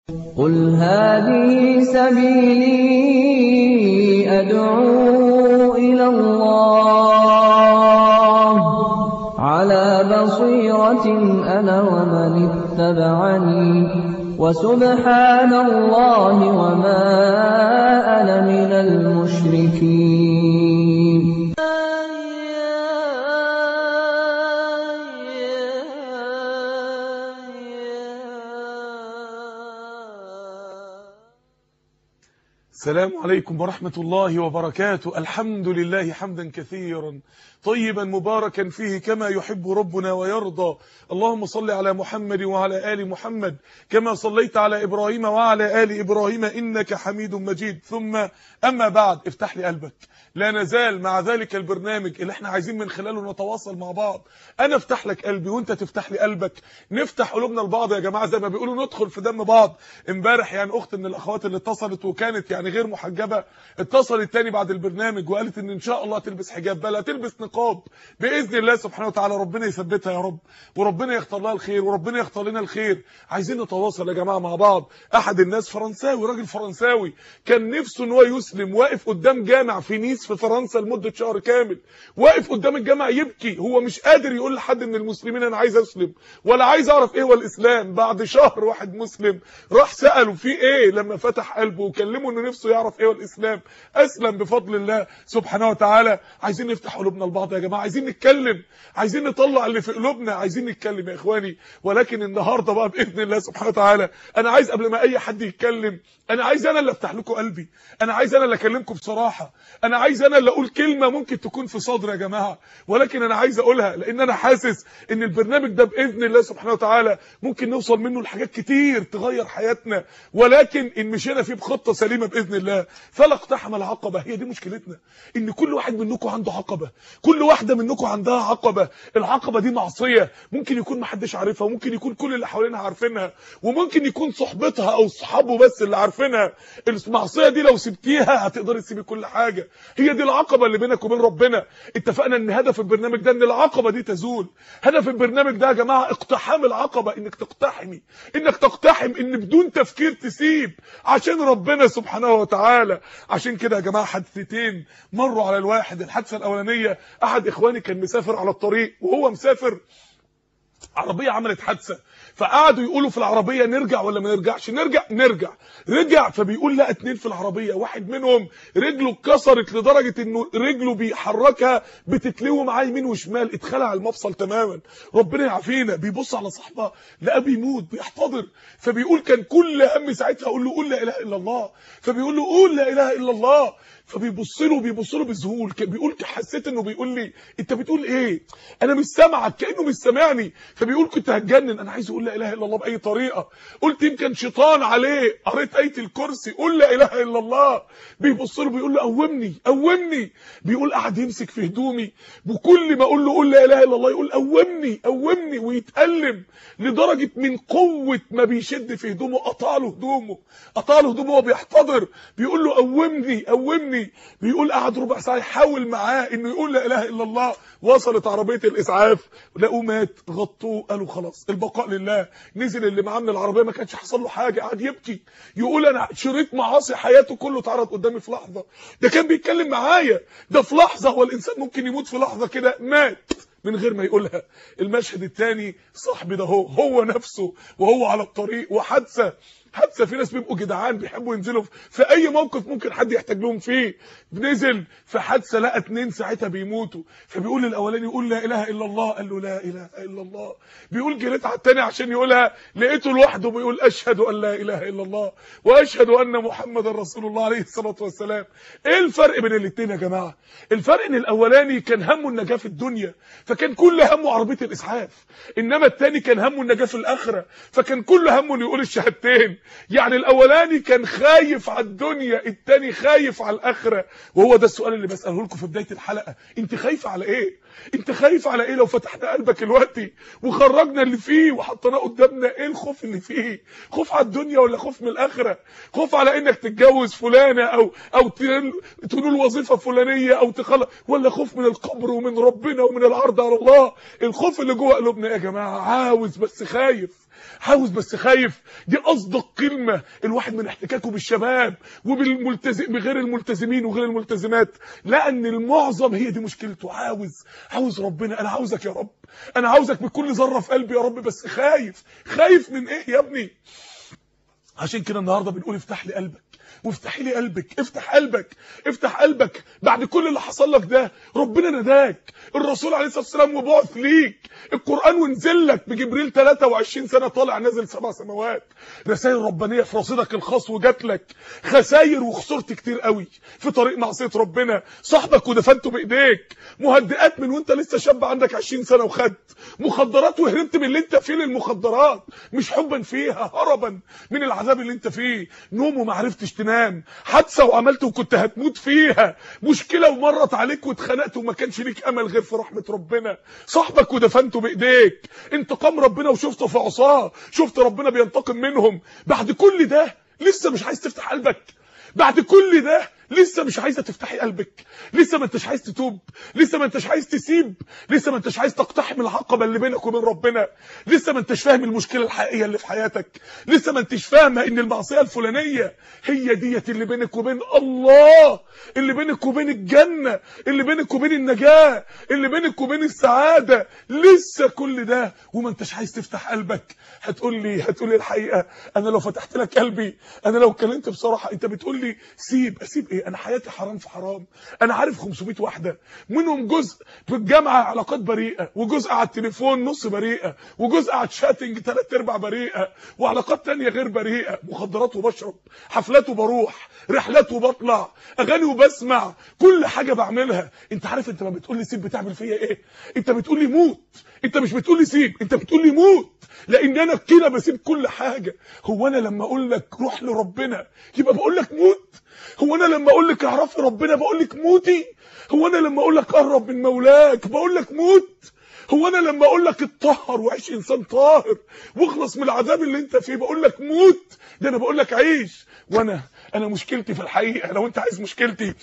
قُلْ هَٰذِهِ سَبِيلِي أَدْعُو إِلَى اللَّهِ ۚ عَلَىٰ بَصِيرَةٍ أَنَا وَمَنِ اتَّبَعَنِي ۖ وَسُبْحَانَ اللَّهِ وَمَا أَنَا مِنَ الْمُشْرِكِينَ. السلام عليكم ورحمة الله وبركاته. الحمد لله حمدا كثيرا طيبا مباركا فيه كما يحب ربنا ويرضى. اللهم صل على محمد وعلى آل محمد كما صليت على إبراهيم وعلى آل إبراهيم إنك حميد مجيد. ثم أما بعد، افتح لي قلبك. لا نزال مع ذلك البرنامج اللي احنا عايزين من خلاله نتواصل مع بعض. انا افتح لك قلبي وانت تفتح لي قلبك، نفتح قلوبنا لبعض يا جماعه، زي ما بيقولوا ندخل في دم بعض. امبارح يعني اخت من الاخوات اللي اتصلت وكانت يعني غير محجبه اتصلت تاني بعد البرنامج وقالت ان شاء الله تلبس حجاب، بل تلبس نقاب باذن الله سبحانه وتعالى. ربنا يثبتها يا رب، وربنا يختار لها الخير، وربنا يختار لنا الخير. عايزين نتواصل يا جماعه مع بعض. احد الناس فرنساوي، راجل فرنساوي كان نفسه ان هو يسلم، واقف قدام جامع في نيس في فرنسا لمده شهر كامل، واقف قدام الجامع يبكي. هو مش قادر يقول لحد من المسلمين انا عايز اسلم ولا عايز اعرف ايه هو الاسلام. بعد شهر واحد مسلم راح ساله في ايه، لما فتح قلبه وكلمه انه نفسه يعرف ايه هو الاسلام اسلم بفضل الله سبحانه وتعالى. عايزين نفتح قلوبنا لبعض يا جماعه، عايزين نتكلم، عايزين نطلع اللي في قلوبنا، عايزين نتكلم يا اخواني. ولكن النهارده بقى باذن الله سبحانه وتعالى انا عايز قبل ما اي حد يتكلم، انا عايز انا اللي افتح لكم قلبي، انا عايز انا اللي اكلمكم بصراحه، انا عايز انا اللي اقول كلمه ممكن تكون في صدر يا جماعه، ولكن انا عايز اقولها لان انا حاسس ان البرنامج ده باذن الله سبحانه وتعالى ممكن نوصل منه لحاجات كتير تغير حياتنا، ولكن ان مشينا فيه بخطه سليمه باذن الله فلا اقتحم العقبه. هي دي مشكلتنا، ان كل واحد منكم عنده عقبه، كل واحده منكم عندها عقبه. العقبه دي معصيه ممكن يكون ما حدش عارفها، وممكن يكون كل اللي حوالينها عارفينها، وممكن يكون صحبتها او صحابه بس اللي عارفينها. المعصيه دي لو سبتيها هتقدري تسيبي كل حاجه. هي دي العقبه اللي بينك وبين ربنا. اتفقنا ان هدف البرنامج ده ان العقبه دي تزول. هدف البرنامج ده يا جماعه اقتحام العقبه، انك تقتحمي، انك تقتحم، ان بدون تفكير تسيب عشان ربنا سبحانه وتعالى. عشان كده يا جماعه حادثتين مروا على الواحد. الحادثه الاولانيه احد اخواني كان مسافر على الطريق، وهو مسافر عربيه عملت حادثه، فقعدوا يقولوا في العربيه نرجع ولا ما نرجعش، نرجع. رجع، فبيقول لقى اتنين في العربيه، واحد منهم رجله اتكسرت لدرجه انه رجله بيحركها بتتلوي معاه يمين وشمال، اتخلع المفصل تماما، ربنا يعافينا. بيبص على صاحبه لقاه بيموت بيحتضر، فبيقول كان كل هم ساعتها اقول له قول لا اله الا الله، فبيقول له قول لا اله الا الله، فبيبص له بذهول. بيقول حسيت انه بيقول لي انت بتقول ايه، انا مش سامعك، كانه مش سامعني. فبيقول كنت هتجنن، انا عايز اقول لا اله الا الله باي طريقه، قلت يمكن شيطان عليه، قريت ايه الكرسي قول لا اله الا الله. بيبص له بيقول له قومني. بيقول قعد يمسك في هدومي، وكل ما اقول له قول لا اله الا الله يقول قومني ويتألم لدرجه من قوه ما بيشد في هدومه قطع له هدومه وهو بيحتضر. بيقول له قومني. بيقول قعد ربع ساعه يحاول معاه انه يقول لا اله الا الله. وصلت عربيه الاسعاف لقوه مات، غطوه، قالوا خلاص البقاء لله. نزل اللي معاه من العربيه ما كانش حصل له حاجه، قعد يبكي يقول انا شريط معاصي حياته كله اتعرض قدامي في لحظه. ده كان بيتكلم معايا، ده في لحظه. هو الانسان ممكن يموت في لحظه كده، مات من غير ما يقولها. المشهد الثاني صاحبي ده هو نفسه وهو على الطريق، وحادثه في ناس بيبقوا جدعان بيحبوا ينزلوا في اي موقف ممكن حد يحتاج لهم فيه. نزل في حادثه لقى اتنين ساعتها بيموتوا، فبيقول للاولاني يقول لا اله الا الله، قال له لا اله الا الله. بيقول جريت على الثاني عشان يقولها، لقيته لوحده بيقول اشهد ان لا اله الا الله واشهد ان محمد رسول الله عليه الصلاه والسلام. ايه الفرق بين الاثنين يا جماعه؟ الفرق ان الاولاني كان همه النجاه في الدنيا فكان كل همه عربيه الاسعاف، انما الثاني كان همه النجاه في الاخره فكان كل همه انه يقول الشهادتين. يعني الاولاني كان خايف على الدنيا، التاني خايف على الاخره. وهو ده السؤال اللي بساله لكم في بدايه الحلقه، انت خايف على ايه؟ انت خايف على ايه؟ لو فتحنا قلبك دلوقتي وخرجنا اللي فيه وحطيناه قدامنا، ايه الخوف اللي فيه؟ خوف على الدنيا ولا خوف من الاخره؟ خوف على انك تتجوز فلانه او تنول وظيفه فلانيه او تخلص، ولا خوف من القبر ومن ربنا ومن العرض على الله؟ الخوف اللي جوه قلوبنا يا جماعه عاوز بس خايف، عاوز بس خايف. دي اصدق كلمه الواحد من احتكاكه بالشباب بغير الملتزمين وغير الملتزمات، لان المعظم هي دي مشكلته. عاوز ربنا، انا عاوزك يا رب، انا عاوزك بكل ذره في قلبي يا رب، بس خايف من ايه يا ابني؟ عشان كده النهارده بنقول افتح لي قلبك وافتحي لي قلبك. افتح قلبك بعد كل اللي حصل لك ده. ربنا نداك، الرسول عليه الصلاه والسلام وبعث ليك، القران ونزل لك بجبريل 23 سنه طالع نازل 7 سماوات، رسائل ربانيه في رصيدك الخاص وجات لك. خساير وخسرت كتير قوي في طريق معصيه ربنا، صاحبك ودفنته بايديك، مهدئات من وانت لسه شاب عندك 20 سنه، وخدت مخدرات وهربت من اللي انت فيه للمخدرات، مش حبا فيها، هربا من العذاب اللي انت فيه، نوم وما عرفتش تنام، حادثه وعملت وكنت هتموت فيها، مشكله ومرت عليك واتخنقت وما كانش ليك امل غير في رحمه ربنا، صاحبك ودفنته بايديك، انتقام ربنا وشفته في عصاه، شفت ربنا بينتقم منهم. بعد كل ده لسه مش عايز تفتح قلبك؟ بعد كل ده لسه مش عايزه تفتحي قلبك؟ لسه ما انتش عايز تتوب؟ لسه ما انتش عايز تسيب؟ لسه ما انتش عايز تقتحم العقبه اللي بينك وبين ربنا؟ لسه ما انتش فاهم المشكله الحقيقيه اللي في حياتك؟ لسه ما انتش فاهمه ان المعصيه الفلانيه هي ديت اللي بينك وبين الله، اللي بينك وبين الجنه، اللي بينك وبين النجاه، اللي بينك وبين السعاده؟ لسه كل ده وما انتش عايز تفتح قلبك؟ هتقول لي الحقيقه، انا لو فتحت لك قلبي، انا لو اتكلمت بصراحه، انت بتقول لي اسيب ايه؟ انا حياتي حرام في حرام، انا عارف 500 واحده منهم جزء في الجامعه علاقات بريئه، وجزء على التليفون نص بريئه، وجزء على الشاتنج 3/4 بريئه، وعلاقات تانية غير بريئه، مخدرات وبشرب، حفلات وبروح، رحلات وبطلع، اغاني وبسمع، كل حاجه بعملها. انت عارف انت ما بتقول لي سيب بتعمل فيا ايه؟ انت بتقول لي موت، انت مش بتقول لي سيب، انت بتقول لي موت، لان انا كده بسيب كل حاجه. هو انا لما اقول لك روح لربنا يبقى بقول لك موت؟ هو انا لما اقول لك اعرفي ربنا بقول لك موتي؟ هو انا لما اقول لك قرب من مولاك بقول لك موت؟ هو انا لما اقول لك اتطهر وعيش انسان طاهر واخلص من العذاب اللي انت فيه بقول لك موت؟ ده انا بقول لك عيش. انا مشكلتي في الحقيقه، لو انت عايز مشكلتي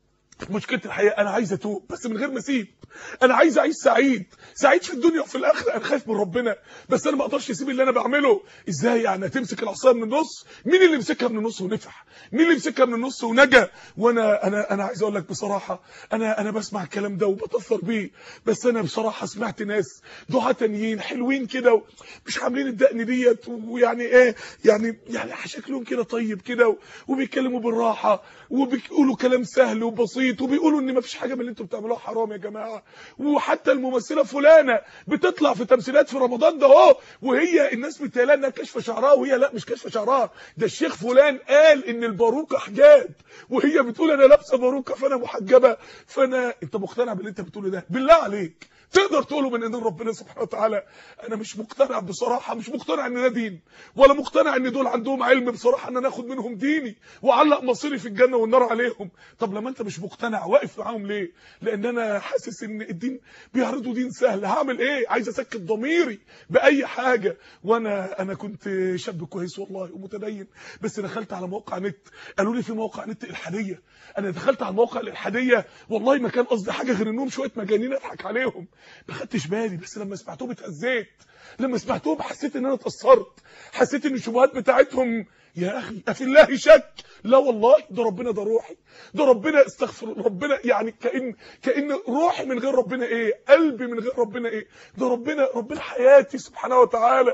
الحقيقه، انا عايز اتوب بس من غير ما اسيب. انا عايز اعيش سعيد في الدنيا وفي الاخره. انا خايف من ربنا بس انا ما اقدرش اسيب اللي انا بعمله. ازاي يعني هتمسك العصايه من النص؟ مين اللي مسكها من النص ونفع؟ مين اللي مسكها من النص ونجا؟ انا عايز اقول لك بصراحه، انا بسمع الكلام ده وبتاثر بيه، بس انا بصراحه سمعت ناس دعاة تانيين حلوين كده مش عاملين الدقن ديت، ويعني ايه يعني شكلهم كده طيب كده وبيتكلموا بالراحه وبيقولوا كلام سهل وبسيط وبيقولوا ان مفيش حاجه من اللي انتوا بتعملوها حرام يا جماعه. وحتى الممثله فلانه بتطلع في تمثيلات في رمضان ده اهو، وهي الناس متهيألها انها كاشفه شعرها، وهي لا مش كاشفه شعرها، ده الشيخ فلان قال ان الباروكه حجاب، وهي بتقول انا لابسه باروكه فانا محجبه. انت مقتنع باللي انت بتقوله ده؟ بالله عليك تقدر تقوله من ايدين ربنا سبحانه وتعالى؟ انا مش مقتنع بصراحه، مش مقتنع ان ده دين، ولا مقتنع ان دول عندهم علم بصراحه ان انا اخد منهم ديني واعلق مصيري في الجنه والنار عليهم. طب لما انت مش مقتنع واقف معاهم ليه؟ لان انا حاسس ان الدين بيعرضوا دين سهل. هعمل ايه؟ عايز اسكت ضميري باي حاجه. انا كنت شاب كويس والله ومتدين، بس دخلت على موقع نت قالوا لي في موقع نت الحاديه. انا دخلت على الموقع الالحاديه والله ما كان قصدي حاجه غير انهم شويه مجانين اضحك عليهم، ما خدتش بالي، بس لما سمعتهم اتأذيت، لما سمعتهم حسيت ان انا اتأثرت، حسيت ان الشبهات بتاعتهم يا اخي افي الله شك. لا والله ده ربنا، ده روحي، ده ربنا، استغفر ربنا، يعني كأن روحي من غير ربنا ايه، قلبي من غير ربنا ايه، ده ربنا حياتي سبحانه وتعالى.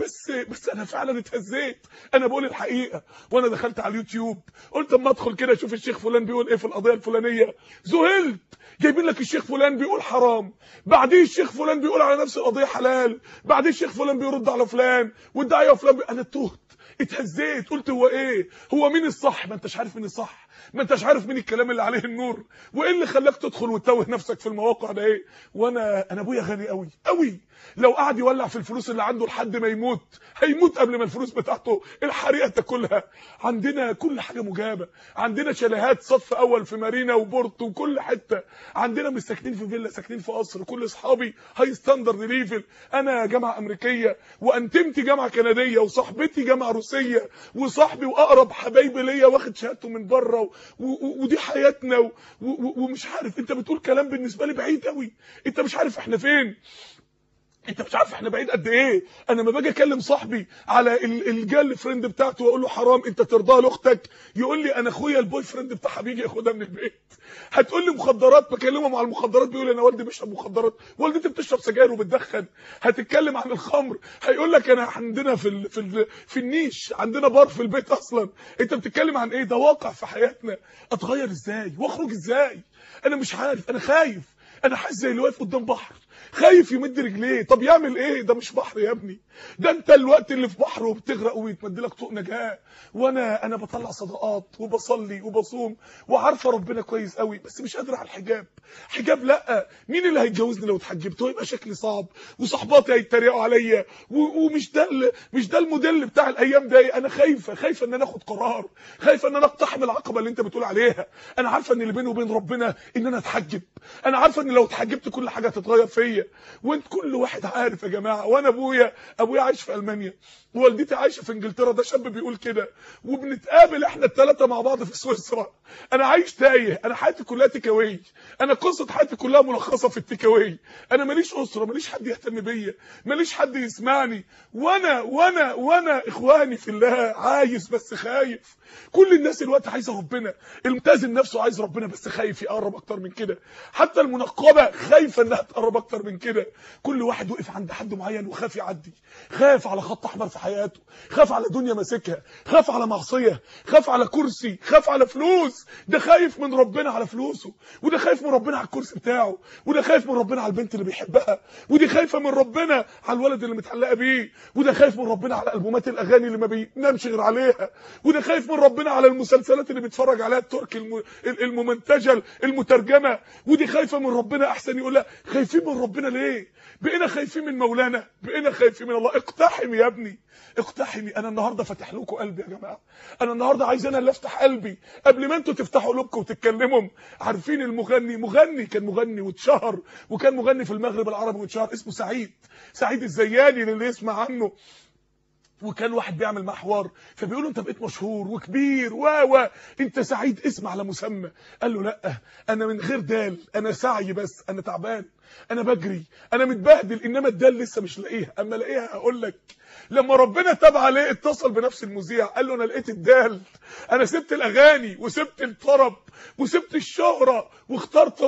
بس انا فعلا اتهزيت، انا بقول الحقيقه. وانا دخلت على اليوتيوب قلت اما ادخل كده اشوف الشيخ فلان بيقول ايه في القضيه الفلانيه، ذهلت. جايبين لك الشيخ فلان بيقول حرام، بعدين الشيخ فلان بيقول على نفس القضيه حلال، بعدين الشيخ فلان بيرد على فلان، والداعيه فلان انا تهت، اتهزيت، قلت هو ايه؟ هو مين الصح؟ ما انتش عارف مين الصح، ما انتش عارف مين الكلام اللي عليه النور، وايه اللي خلاك تدخل وتتوه نفسك في المواقع ده ايه؟ انا ابويا غني قوي قوي، لو قعد يولع في الفلوس اللي عنده لحد ما يموت هيموت قبل ما الفلوس بتاعته الحريقه تاكلها. عندنا كل حاجه مجابه، عندنا شاليهات صف اول في مارينا وبورتو وكل حته، عندنا مش ساكنين في فيلا، ساكنين في قصر، كل اصحابي هاي ستاندرد ليفل، انا جامعه امريكيه وانتمتي جامعه كنديه وصاحبتي جامعه روسيه وصاحبي واقرب حبايبي ليا واخد شهادته من بره ودي حياتنا ومش عارف. انت بتقول كلام بالنسبه لي بعيد قوي، انت مش عارف احنا فين. انت مش عارف احنا بعيد قد ايه. انا لما باجي اكلم صاحبي على الجيرل فريند بتاعته واقول له حرام انت ترضاها لاختك، يقول لي انا اخويا البوي فريند بتاعها بيجي ياخدها من البيت. هتقول لي مخدرات، بكلمه مع المخدرات بيقول انا والدي بيشرب مخدرات، والدتي بتشرب سجاير وبتدخن. هتتكلم عن الخمر هيقول لك انا عندنا في النيش عندنا بار في البيت اصلا. انت بتتكلم عن ايه؟ ده واقع في حياتنا. اتغير ازاي واخرج ازاي؟ انا مش عارف، انا خايف. انا حاسس زي اللي واقف قدام بحر خايف يمد رجليه. طب يعمل ايه؟ ده مش بحر يا ابني، ده انت الوقت اللي في بحر وبتغرق ويتمد لك طوق نجاه. وانا بطلع صدقات وبصلي وبصوم وعارفه ربنا كويس قوي، بس مش قادر على الحجاب. حجاب لا، مين اللي هيتجوزني لو اتحجبت؟ ويبقى شكلي صعب وصحباتي هيتريقوا عليا مش ده الموديل بتاع الايام ده. انا خايفه ان انا اخد قرار، خايفه ان انا اقتحم العقبه اللي انت بتقول عليها. انا عارفه ان اللي بيني وبين ربنا ان انا اتحجب، انا عارفه ان لو اتحجبت كل حاجه هتتغير فيا. وانت كل واحد عارف يا جماعه. وانا ابويا عايش في المانيا ووالدتي عايشه في انجلترا، ده شاب بيقول كده، وبنتقابل احنا الثلاثه مع بعض في سويسرا. انا عايش تايه، انا حياتي كلها تيكاوي، انا قصه حياتي كلها ملخصه في التيكاوي. انا ماليش اسره، ماليش حد يهتم بيا، ماليش حد يسمعني. وانا اخواني في الله عايز بس خايف. كل الناس دلوقتي عايزه ربنا، الملتزم نفسه عايز ربنا بس خايف يقرب اكتر من كده، حتى المنقبه خايفه انها تقرب اكتر من كده. كل واحد وقف عند حد معين وخاف يعدي، خاف على خط احمر في حياته، خاف على دنيا ماسكها، خاف على معصيه، خاف على كرسي، خاف على فلوس. ده خايف من ربنا على فلوسه، وده خايف من ربنا على الكرسي بتاعه، وده خايف من ربنا على البنت اللي بيحبها، ودي خايفه من ربنا على الولد اللي متعلقه بيه، وده خايف من ربنا على البومات الاغاني اللي ما بينامش غير عليها، وده خايف من ربنا على المسلسلات اللي بيتفرج عليها التركي الممنتجه المترجمه، ودي خايفه من ربنا. احسن يقول لها خايفين من ربنا ليه؟ بقينا خايفين من مولانا، بقينا خايفين من الله. اقتحم يا ابني، اقتحمي. انا النهارده فاتح لكم قلبي يا جماعه، انا النهارده عايز انا اللي افتح قلبي قبل ما انتوا تفتحوا قلوبكم وتتكلموا. عارفين المغني كان مغني واتشهر، وكان مغني في المغرب العربي واتشهر، اسمه سعيد الزياني اللي يسمع عنه. وكان واحد بيعمل معاه حوار، فبيقول له انت بقيت مشهور وكبير انت سعيد اسم على مسمى. قال له لا، انا من غير دال، انا سعي بس، انا تعبان، انا بجري، انا متبهدل، انما الدال لسه مش لاقيها، اما الاقيها هقول لك. لما ربنا تاب عليه اتصل بنفس المذيع قال له انا لقيت الدال، انا سبت الاغاني وسبت الطرب وسبت الشهره واخترت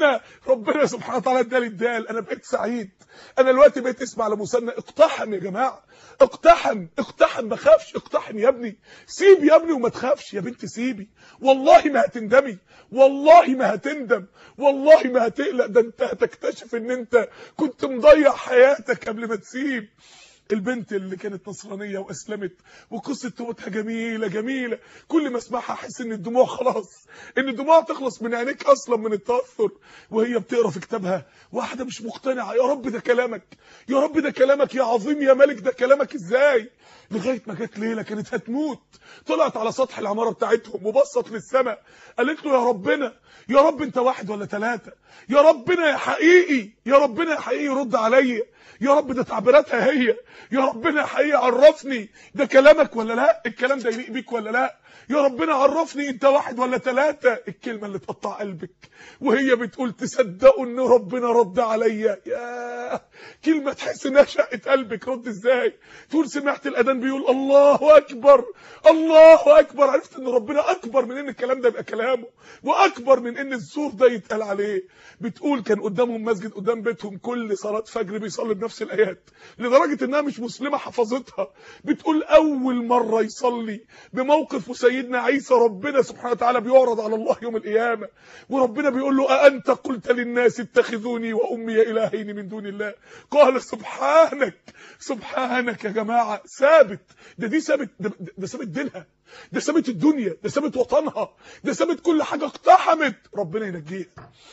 ربنا سبحانه وتعالى ادالي الدال، انا بقيت سعيد، انا دلوقتي بقيت اسمع على مسمى. اقتحم يا جماعه، اقتحم، ما خافش، اقتحم يا ابني، سيب يا ابني وما تخافش يا بنت، سيبي، والله ما هتندمي، والله ما هتندم، والله ما هتقلق، ده انت هتكتشف ان انت كنت مضيع حياتك قبل ما تسيب. البنت اللي كانت نصرانيه واسلمت وقصه توبتها جميله، كل ما اسمعها احس ان الدموع خلاص، ان الدموع تخلص من عينيك اصلا من التاثر، وهي بتقرا في كتابها واحده مش مقتنعه. يا رب ده كلامك، يا رب ده كلامك، يا عظيم يا ملك، ده كلامك ازاي؟ لغايه ما جت ليله كانت هتموت، طلعت على سطح العماره بتاعتهم وبصت للسماء، قالت له يا ربنا، يا رب انت واحد ولا ثلاثه، يا ربنا يا حقيقي، يا ربنا يا حقيقي رد عليا، يا رب ده تعبيراتها هي، يا ربنا يا حقيقي عرفني ده كلامك ولا لا، الكلام ده يليق بيك ولا لا، يا ربنا عرفني انت واحد ولا ثلاثه. الكلمه اللي تقطع قلبك وهي بتقول تصدقوا ان ربنا رد عليا، يا كلمه تحس انها شقت قلبك. رد ازاي؟ تقول سمعت الاذان بيقول الله اكبر، الله اكبر، عرفت ان ربنا اكبر من ان الكلام ده يبقى كلامه، واكبر من ان الزور ده يتقال عليه. بتقول كان قدامهم مسجد قدام بيتهم، كل صلاه فجر بيصلي بنفس الايات، لدرجه انها مش مسلمه حفظتها. بتقول اول مره يصلي بموقف سيدنا عيسى، ربنا سبحانه وتعالى بيعرض على الله يوم القيامه، وربنا بيقول له أأنت قلت للناس اتخذوني وأمي إلهين من دون الله؟ قال سبحانك، سبحانك. يا جماعة ثابت، دي ثابت، ده ثابت دينها، ده ثابت الدنيا، ده ثابت وطنها، ده ثابت كل حاجة اقتحمت، ربنا ينجيها.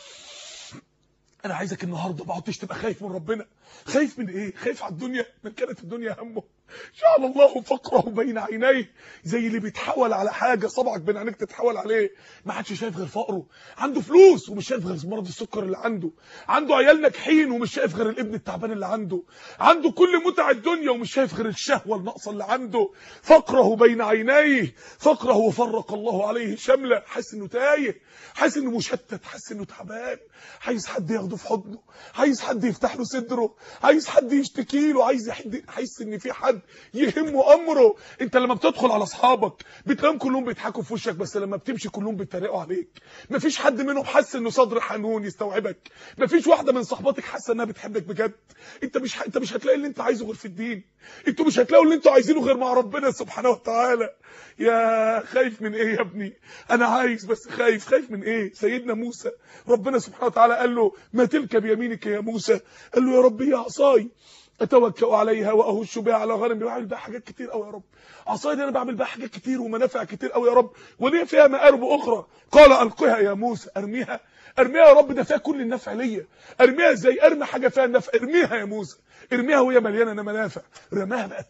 انا عايزك النهارده ما عدتش تبقى خايف من ربنا. خايف من ايه؟ خايف على الدنيا؟ من كانت الدنيا همه جعل الله فقره بين عينيه، زي اللي بيتحول على حاجه صبعك بين عينيك تتحول عليه، ما حدش شايف غير فقره، عنده فلوس ومش شايف غير مرض السكر اللي عنده عيال ناجحين ومش شايف غير الابن التعبان اللي عنده كل متع الدنيا ومش شايف غير الشهوه الناقصه اللي عنده. فقره بين عينيه، فقره وفرق الله عليه شمله، حاسس انه تايه، حاسس انه مشتت، حاسس انه تعبان، عايز حد ياخده في حضنه، عايز حد يفتح له صدره، عايز حد يشتكي له، عايز يحس ان في حد يهمه امره. انت لما بتدخل على اصحابك بتلاقيهم كلهم بيضحكوا في وشك، بس لما بتمشي كلهم بيتريقوا عليك. مفيش حد منهم حاسس انه صدر حنون يستوعبك. مفيش واحده من صحباتك حاسه انها بتحبك بجد. انت مش هتلاقي اللي انت عايزه غير في الدين. انتوا مش هتلاقوا اللي انتوا عايزينه غير مع ربنا سبحانه وتعالى. يا خايف من ايه يا ابني؟ انا عايز بس خايف من ايه؟ سيدنا موسى ربنا سبحانه وتعالى قال له ما تلك بيمينك يا موسى؟ قال له يا رب هي عصاي اتوكا عليها واهش بها على غنمي. بعمل بها حاجات كتير قوي يا رب. عصاي دي انا بعمل بها حاجات كتير ومنافع كتير قوي يا رب، وليه فيها مآرب اخرى. قال القها يا موسى. ارميها يا رب؟ ده فيها كل النفع ليا. ارميها ازاي؟ ارمي حاجه فيها النفع. ارميها يا موسى، ارميها وهي مليانه منافع. رماها بقى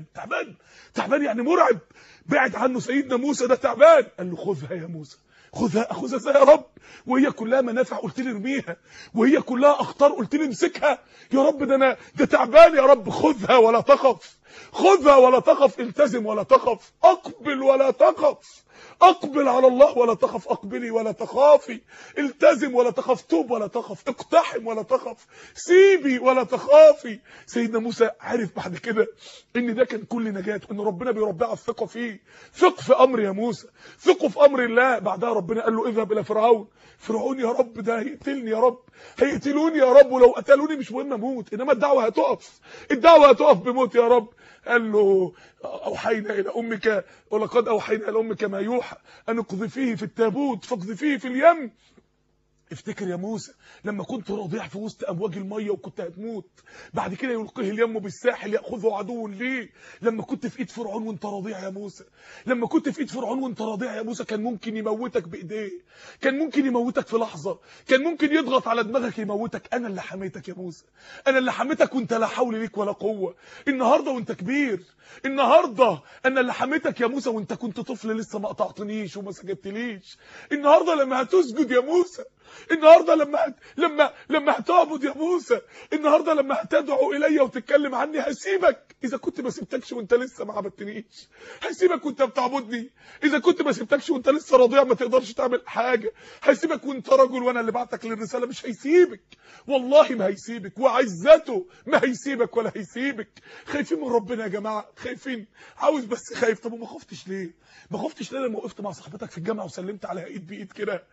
تعبان يعني مرعب. بعد عنه سيدنا موسى ده تعبان. قال له خذها يا موسى. خذها ازاي يا رب وهي كلها منافع؟ قلت لي ارميها. وهي كلها اخطار قلت لي امسكها. يا رب ده تعبان يا رب. خذها ولا تخف، خذها ولا تخف، التزم ولا تخف، اقبل ولا تخف، اقبل على الله ولا تخف، اقبلي ولا تخافي، التزم ولا تخف، توب ولا تخف، اقتحم ولا تخف، سيبي ولا تخافي. سيدنا موسى عرف بعد كده ان ده كان كل نجاته، ان ربنا بيربيه على الثقه فيه. ثق في امر يا موسى، ثقوا في امر الله. بعدها ربنا قال له اذهب الى فرعون يا رب ده هيقتلني يا رب، هيقتلوني يا رب، ولو قتلوني مش مهم اموت، انما الدعوه هتقف بموت يا رب. قال له اوحينا الى امك ولقد اوحينا الى امك ما يوحى ان اقذفيه في التابوت فاقذفيه في اليم. افتكر يا موسى لما كنت رضيع في وسط امواج الميه وكنت هتموت، بعد كده يلقيه اليم بالساحل ياخذه عدو ليه. لما كنت في ايد فرعون وانت رضيع يا موسى، لما كنت في ايد فرعون وانت رضيع يا موسى، كان ممكن يموتك بايديه، كان ممكن يموتك في لحظه، كان ممكن يضغط على دماغك يموتك. انا اللي حميتك يا موسى، انا اللي حميتك وانت لا حول ليك ولا قوه. النهارده وانت كبير، النهارده انا اللي حميتك يا موسى وانت كنت طفل لسه ما قطعتنيش وما سجدتليش. النهارده لما هتسجد يا موسى، النهارده لما هتعبد يا موسى، النهارده لما هتدعو الي وتتكلم عني، هسيبك اذا كنت ما سبتكش وانت لسه ما عبدتنيش، هسيبك وانت بتعبدني اذا كنت ما سبتكش وانت لسه رضيع ما تقدرش تعمل حاجه، هسيبك وانت رجل وانا اللي بعتك للرساله. مش هيسيبك والله، ما هيسيبك، وعزته ما هيسيبك ولا هيسيبك. خايفين من ربنا يا جماعه، خايفين. عاوز بس خايف. طب وما خفتش ليه؟ ما خفتش ليه لما وقفت مع صاحبتك في الجامعه وسلمت عليها ايد بايد كده؟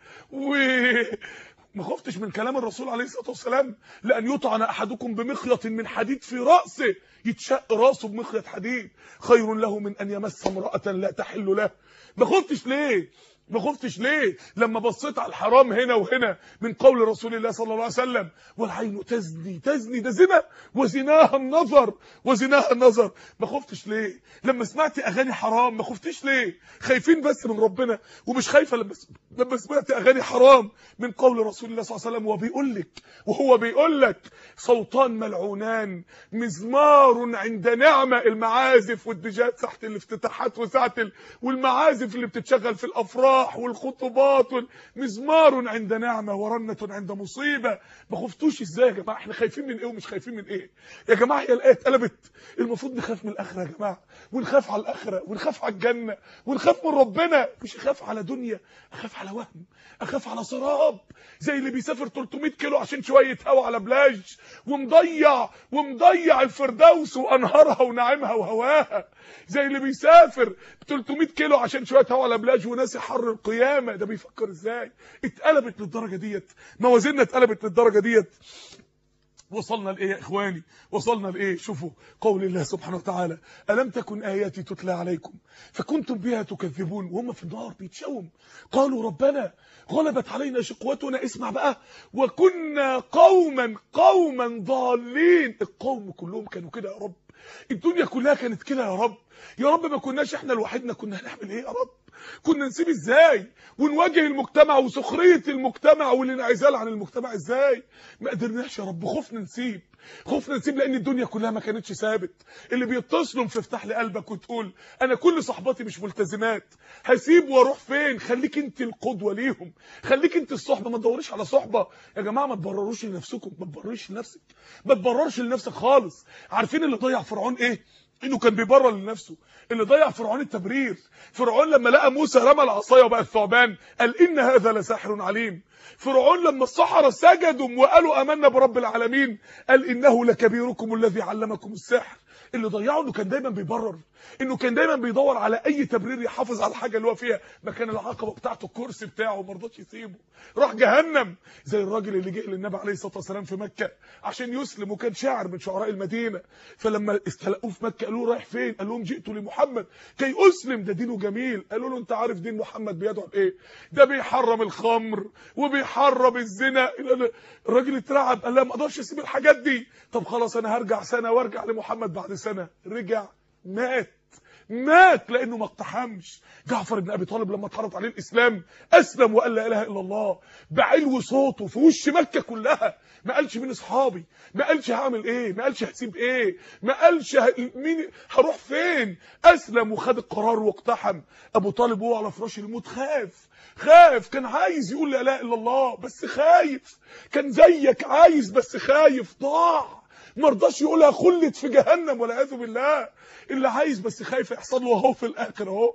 ما خفتش من كلام الرسول عليه الصلاه والسلام لان يطعن احدكم بمخيط من حديد في راسه، يتشق راسه بمخيط حديد خير له من ان يمس امراه لا تحل له. ما خفتش ليه؟ ما خفتش ليه لما بصيت على الحرام هنا وهنا من قول رسول الله صلى الله عليه وسلم والعين تزني ده زنا وزناها النظر. ما خفتش ليه لما سمعت اغاني حرام؟ ما خفتش ليه؟ خايفين بس من ربنا، ومش خايفه لما سمعت اغاني حرام من قول رسول الله صلى الله عليه وسلم وهو بيقول لك صوتان ملعونان مزمار عند نعمه. المعازف والديجات ساعه الافتتاحات وساعه والمعازف اللي بتتشغل في الافراح والخطوبات مزمار عند نعمه ورنه عند مصيبه. ما خفتوش ازاي يا جماعه؟ احنا خايفين من ايه ومش خايفين من ايه يا جماعه؟ هي الايه اتقلبت. المفروض نخاف من الاخره يا جماعه، ونخاف على الاخره، ونخاف على الجنه، ونخاف من ربنا. مش اخاف على دنيا، اخاف على وهم، اخاف على سراب، زي اللي بيسافر 300 كيلو عشان شويه هوا على بلاج ومضيع الفردوس وانهارها ونعيمها وهواها، زي اللي بيسافر 300 كيلو عشان شويه هوا على بلاج وناسي حر القيامه. ده بيفكر ازاي؟ اتقلبت للدرجه ديت، موازيننا اتقلبت للدرجه ديت. وصلنا لايه يا اخواني؟ وصلنا لايه؟ شوفوا قول الله سبحانه وتعالى الم تكن اياتي تتلى عليكم فكنتم بها تكذبون. وهم في النار بيتشوم قالوا ربنا غلبت علينا شقوتنا. اسمع بقى، وكنا قوما ضالين. القوم كلهم كانوا كده يا رب، الدنيا كلها كانت كده يا رب. يا رب ما كناش احنا لوحدنا، كنا هنعمل ايه يا رب؟ كنا نسيب ازاي ونواجه المجتمع وسخريه المجتمع والانعزال عن المجتمع ازاي؟ ما قدرناش يا رب. خفنا نسيب لان الدنيا كلها ما كانتش ثابت. اللي بيتصلوا في افتح لي قلبك وتقول انا كل صحباتي مش ملتزمات، هسيب واروح فين؟ خليك انت القدوه ليهم، خليك انت الصحبه، ما تدوريش على صحبه يا جماعه. ما تبرروش لنفسكم، ما تبررش لنفسك، ما تبررش لنفسك خالص. عارفين اللي ضيع فرعون ايه؟ انه كان بيبرر لنفسه. اللي ضيع فرعون التبرير. فرعون لما لقى موسى رمى العصايه وبقى الثعبان قال ان هذا لساحر عليم. فرعون لما السحرة سجدوا وقالوا امنا برب العالمين قال انه لكبيركم الذي علمكم السحر. اللي ضيعه انه كان دايما بيبرر، انه كان دايما بيدور على اي تبرير يحافظ على الحاجه اللي هو فيها. ما كان العقبه بتاعته الكرسي بتاعه وما رضاش يسيبه، راح جهنم. زي الراجل اللي جه للنبي عليه الصلاه والسلام في مكه عشان يسلم، وكان شاعر من شعراء المدينه. فلما استلقوه في مكه قالوا له رايح فين؟ قال لهم جئت لمحمد كي اسلم، ده دينه جميل. قالوا له انت عارف دين محمد بيدعو بايه؟ ده بيحرم الخمر وبيحرم الزنا. الراجل اترعب قال لا ما اقدرش اسيب الحاجات دي. طب خلاص انا هرجع سنه وارجع لمحمد بعد سنه. رجع مات لانه ما اقتحمش. جعفر بن ابي طالب لما اتعرض عليه الاسلام اسلم وقال لا اله الا الله بعلو صوته في وش مكه كلها. ما قالش مين اصحابي، ما قالش هعمل ايه، ما قالش هسيب ايه، ما قالش مين هروح فين. اسلم وخد القرار واقتحم. ابو طالب وهو على فراش الموت خاف، كان عايز يقول لا اله الا الله بس خايف، كان زيك عايز بس خايف، ضاع ما رضاش يقولها، خلد في جهنم والعياذ بالله. اللي عايز بس خايف يحصل له اهو في الاخر اهو.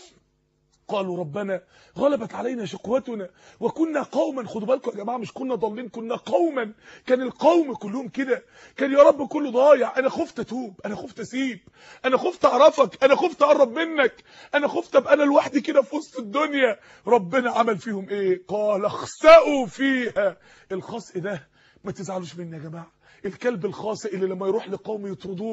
قالوا ربنا غلبت علينا شقوتنا وكنا قوما. خدوا بالكم يا جماعه، مش كنا ضالين، كنا قوما. كان القوم كلهم كده، كان يا رب كله ضايع. انا خفت اتوب، انا خفت اسيب، انا خفت اعرفك، انا خفت اقرب منك، انا خفت ابقى انا لوحدي كده في وسط الدنيا. ربنا عمل فيهم ايه؟ قال اخسئوا فيها. الخسء ده ما تزعلوش مني يا جماعه. الكلب الخاسئ اللي لما يروح لقوم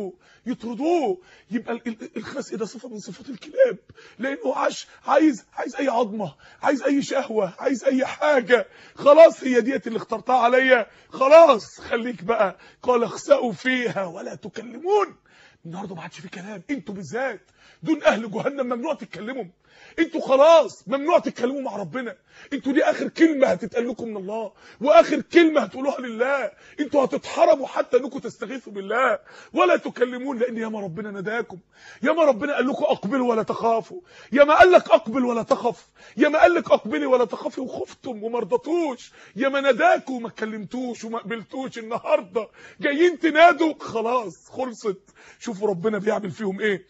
يطردوه يبقى الخسئ ده صفه من صفات الكلاب، لانه عايز اي عظمه، عايز اي شهوه، عايز اي حاجه. خلاص هي ديت اللي اخترتها عليا، خلاص خليك بقى. قال اخسئوا فيها ولا تكلمون. النهارده ما عادش في كلام، انتوا بالذات دول اهل جهنم ممنوع تتكلموا. انتوا خلاص ممنوع تتكلموا مع ربنا. انتوا دي اخر كلمه هتتقال لكم من الله واخر كلمه هتقولوها لله. انتوا هتتحرموا حتى انكم تستغيثوا بالله. ولا تكلمون، لان ياما ربنا نداكم، ياما ربنا قال لكم اقبلوا ولا تخافوا، ياما قال لك اقبل ولا تخف، ياما قال لك اقبلي ولا تخافي وخفتم وما رضتوش، ياما ناداكم وما اتكلمتوش وما قبلتوش. النهارده جايين تنادوا، خلاص خلصت. شوفوا ربنا بيعمل فيهم ايه.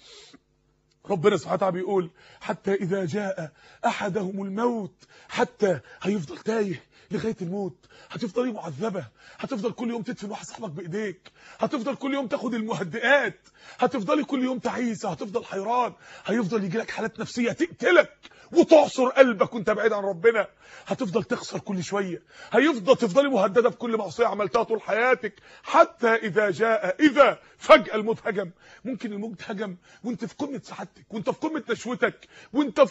ربنا سبحانه وتعالى بيقول حتى إذا جاء أحدهم الموت. حتى هيفضل تايه لغاية الموت، هتفضلي معذبة، هتفضل كل يوم تدفن واحد صاحبك بإيديك، هتفضل كل يوم تاخد المهدئات، هتفضلي كل يوم تعيسة، هتفضل حيران، هيفضل يجيلك حالات نفسية تقتلك وتعصر قلبك وانت بعيد عن ربنا، هتفضل تخسر كل شوية، تفضلي مهددة بكل معصية عملتها طول حياتك. حتى إذا جاء فجأة الموت هجم. ممكن الموت هجم وانت في قمة سعادتك، وانت في قمة نشوتك، وانت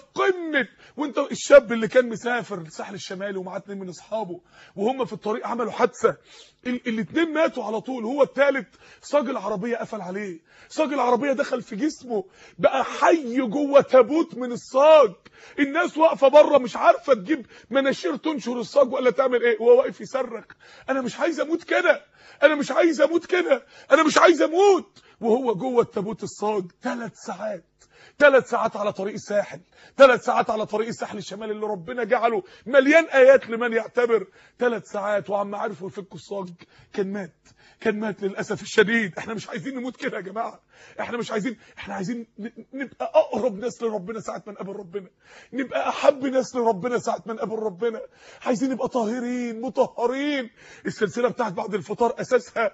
الشاب اللي كان مسافر الساحل الشمالي ومعاه 2 من اصحابه وهم في الطريق عملوا حادثة. الاثنين ماتوا على طول، هو الثالث صاج العربية قفل عليه، صاج العربية دخل في جسمه، بقى حي جوه تابوت من الصاج. الناس واقفة بره مش عارفة تجيب مناشير تنشر الصاج ولا تعمل ايه، وهو واقف يصرخ انا مش عايز اموت كده، انا مش عايز اموت كده، انا مش عايز اموت. وهو جوه التابوت الصاج 3 ساعات على طريق الساحل، 3 ساعات على طريق الساحل الشمالي اللي ربنا جعله مليان ايات لمن يعتبر. 3 ساعات وعم عرفوا يفكوا الصاج كان مات للاسف الشديد. احنا مش عايزين نموت كده يا جماعه، احنا عايزين نبقى اقرب ناس لربنا ساعه ما نقابل ربنا، نبقى احب ناس لربنا ساعه ما نقابل ربنا، عايزين نبقى طاهرين مطهرين. السلسله بتاعت بعد الفطار اساسها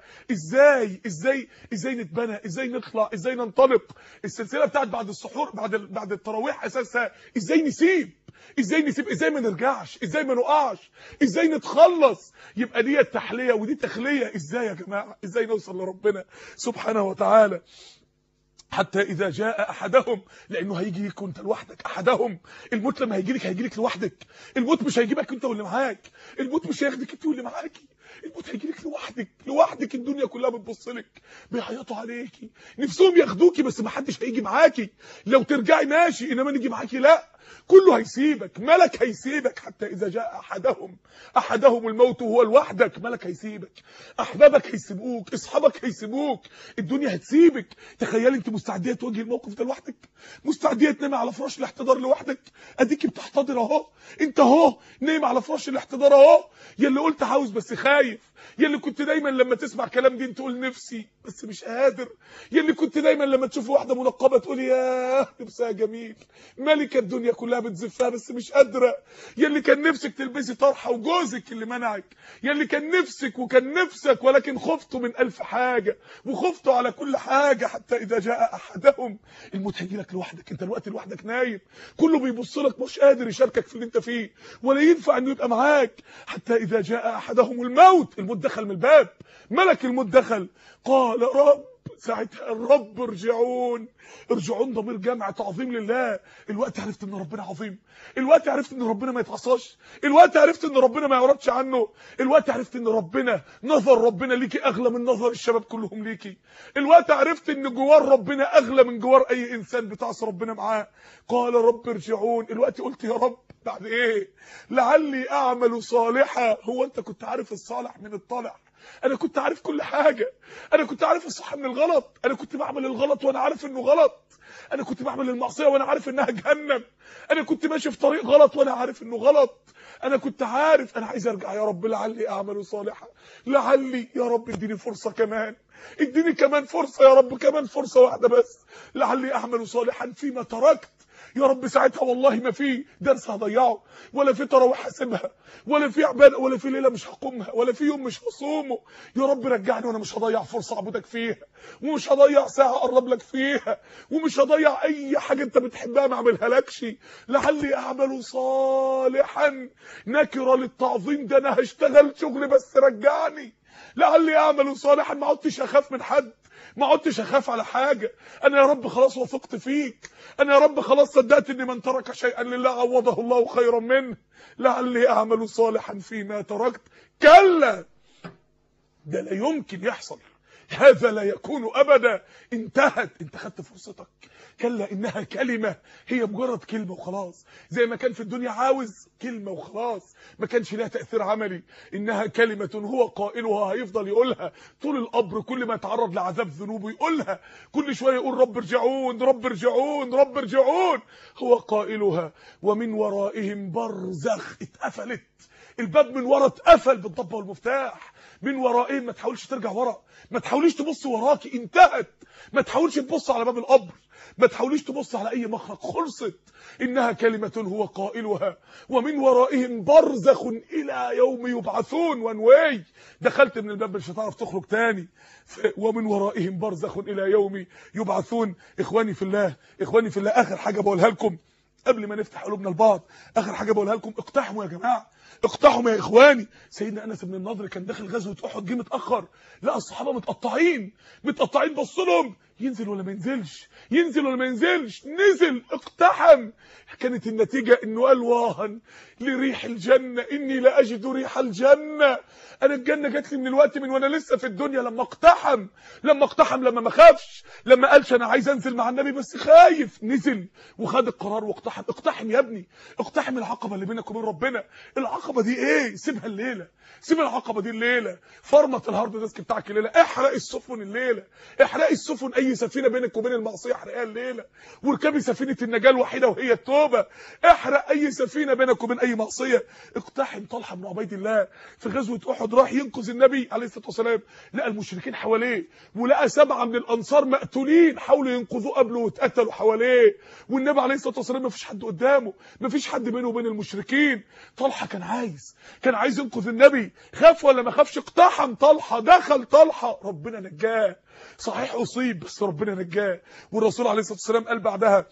ازاي نتبنى، ازاي نطلع، ازاي ننطلق. السلسله بتاعت بعد السحور بعد التراويح اساسها ازاي نسيب، ازاي ما نرجعش، ازاي ما نقعش، ازاي نتخلص. يبقى دي التحليه ودي تخليه. ازاي يا جماعه، ازاي نوصل لربنا سبحانه وتعالى. حتى اذا جاء احدهم، لانه هيجي لك وانت لوحدك. احدهم، الموت لما هيجي لك لوحدك. الموت مش هيجيبك انت واللي معاك، الموت مش هياخدك انت واللي معاكي، الموت هيجي لك لوحدك. الدنيا كلها بتبص لك، بيعيطوا عليكي، نفسهم ياخدوكي بس ما حدش هيجي معاكي. لو ترجعي ماشي، انما نيجي معاكي لا، كله هيسيبك، ملك هيسيبك. حتى اذا جاء احدهم الموت وهو لوحدك، ملك هيسيبك، احبابك هيسيبوك، اصحابك هيسيبوك، الدنيا هتسيبك. تخيلي انت مستعديه تواجهي الموقف ده لوحدك، مستعديه تنامي على فراش الاحتضار لوحدك. اديكي بتحتضر اهو، انت اهو نايم على فراش الاحتضار اهو. يا اللي قلت عاوز بس خايف، يا اللي كنت دايما لما تسمع كلام دين تقول نفسي بس مش قادر. يلي كنت دايما لما تشوف واحده منقبه تقول ياه لبسها جميل، ملكه الدنيا كلها بتزفها بس مش قادره. يلي كان نفسك تلبسي طرحه وجوزك اللي منعك. يلي كان نفسك وكان نفسك ولكن خفتوا من 1000 حاجه وخفتوا على كل حاجه، حتى اذا جاء احدهم. الموت هيجي لك لوحدك، انت الوقت لوحدك نايم، كله بيبص لك مش قادر يشاركك في اللي انت فيه ولا ينفع انه يبقى معاك. حتى اذا جاء احدهم الموت دخل من الباب، ملك الموت دخل، قال رب، ساعتها الرب ارجعون. ارجعون ضمير جمع تعظيم لله. الوقت عرفت ان ربنا عظيم، الوقت عرفت ان ربنا ما يتعصاش، الوقت عرفت ان ربنا ما يعرضش عنه، الوقت عرفت ان ربنا نظر ربنا ليكي اغلى من نظر الشباب كلهم ليكي، الوقت عرفت ان جوار ربنا اغلى من جوار اي انسان بتعصي ربنا معاه. قال رب ارجعون. الوقت قلت يا رب بعد ايه؟ لعلي اعمل صالحا. هو انت كنت عارف الصالح من الطالع؟ انا كنت عارف كل حاجه، انا كنت عارف الصح من الغلط، انا كنت بعمل الغلط وانا عارف انه غلط، انا كنت بعمل المعصيه وانا عارف انها جهنم، انا كنت ماشي في طريق غلط وانا عارف انه غلط، انا كنت عارف. انا عايز ارجع يا رب، لعلي اعمل صالحا، لعلي يا رب اديني فرصه كمان، اديني كمان فرصه يا رب، كمان فرصه واحده بس، لعلي اعمل صالحا فيما تركت. يا رب ساعتها والله ما في درس هضيعه، ولا في تراويح هسيبها، ولا في عباده، ولا في ليله مش هقومها، ولا في يوم مش هصومه. يا رب رجعني وانا مش هضيع فرصه اعبدك فيها، ومش هضيع ساعه اقرب لك فيها، ومش هضيع اي حاجه انت بتحبها ما اعملها لكش. لعلي اعمل صالحا، نكره للتعظيم، ده انا هشتغل شغل بس رجعني. لعلي اعمل صالحا، ما عدتش اخاف من حد، ما عدتش اخاف على حاجه. انا يا رب خلاص وثقت فيك، انا يا رب خلاص صدقت ان من ترك شيئا لله عوضه الله خيرا منه. لعلي اعمل صالحا فيما تركت. كلا، ده لا يمكن يحصل، هذا لا يكون ابدا، انتهت، انت خدت فرصتك. كلا انها كلمه، هي مجرد كلمه وخلاص، زي ما كان في الدنيا عاوز كلمه وخلاص ما كانش لها تاثير عملي. انها كلمه هو قائلها، هيفضل يقولها طول القبر، كل ما يتعرض لعذاب ذنوبه يقولها، كل شويه يقول رب ارجعون رب ارجعون رب ارجعون، هو قائلها. ومن ورائهم برزخ، اتقفلت الباب من ورا، اتقفل بالضبه والمفتاح. من ورائهم، ما تحاولش ترجع ورا، ما تحاوليش تبص وراكي، انتهت. ما تحاولش تبص على باب القبر، ما تحاوليش تبص على اي مخرج، خلصت. انها كلمه هو قائلها. ومن ورائهم برزخ الى يوم يبعثون. وانواي، دخلت من الباب مش هتعرف تخرج تاني. ومن ورائهم برزخ الى يوم يبعثون. اخواني في الله، اخواني في الله، اخر حاجه بقولها لكم قبل ما نفتح قلوبنا لبعض، اخر حاجه بقولها لكم، اقتحموا يا جماعه، اقتحموا يا اخواني. سيدنا انس بن النضر كان داخل غزوه احد، جه متاخر، لقى الصحابه متقطعين، بص لهم، ينزل ولا ما ينزلش، ينزل ولا ما ينزلش، نزل، اقتحم. كانت النتيجه انه قال واهن لريح الجنه اني لا اجد ريح الجنه. انا الجنه جات لي من الوقت من وانا لسه في الدنيا، لما اقتحم، لما ما خافش، لما قالش انا عايز انزل مع النبي بس خايف، نزل وخد القرار واقتحم. اقتحم يا ابني، اقتحم العقبه اللي بينك وبين ربنا. العقبه دي ايه؟ سيبها الليله، سيب العقبه دي الليله، فرمط الهارد ديسك بتاعك الليله، احرق السفن الليله، احرقي السفن، اي سفينه بينك وبين المعصيه احرقها الليله، واركبي سفينه النجاه الوحيده وهي التوبه. احرق اي سفينه بينك وبين اي معصيه. اقتحم. طلحه بن عبيد الله في غزوه احد راح ينقذ النبي عليه الصلاه والسلام، لقى المشركين حواليه، ولقى 7 من الانصار مقتولين حاولوا ينقذوه قبله واتقتلوا حواليه، والنبي عليه الصلاه والسلام ما فيش حد قدامه، ما فيش حد بينه وبين المشركين. طلحه كان عايز ينقذ النبي، خاف ولا ما خافش؟ اقتحم طلحه، دخل طلحه، ربنا نجاه. صحيح اصيب بس ربنا نجاه. والرسول عليه الصلاه والسلام قال بعدها: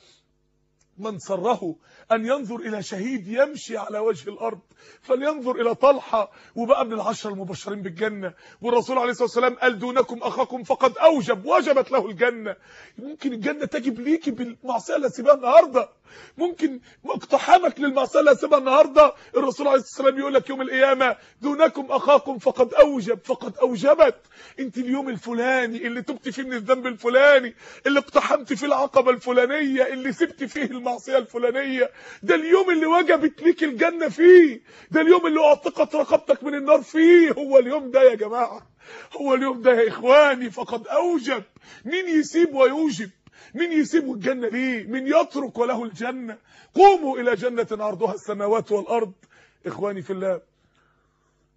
من سره أن ينظر إلى شهيد يمشي على وجه الأرض فلينظر إلى طلحة. وبقى من ال10 المبشرين بالجنة. والرسول عليه الصلاة والسلام قال: دونكم أخاكم فقد وجبت له الجنة. ممكن الجنة تجب ليكي بالمعصية اللي هسيبها النهاردة، ممكن اقتحامك للمعصية اللي هسيبها النهاردة. الرسول عليه الصلاة والسلام يقول لك يوم القيامة: دونكم أخاكم فقد أوجبت. انت اليوم الفلاني اللي تبت فيه من الذنب الفلاني، اللي اقتحمت فيه العقبة الفلانية، اللي سبت فيه المعصية الفلانية، ده اليوم اللي وجبت ليك الجنة فيه، ده اليوم اللي اعتقت رقبتك من النار فيه. هو اليوم ده يا جماعة، هو اليوم ده يا إخواني، فقد أوجب. مين يسيب ويوجب؟ مين يسيب الجنة ليه؟ مين يترك وله الجنة؟ قوموا إلى جنة عرضها السماوات والأرض. إخواني في الله،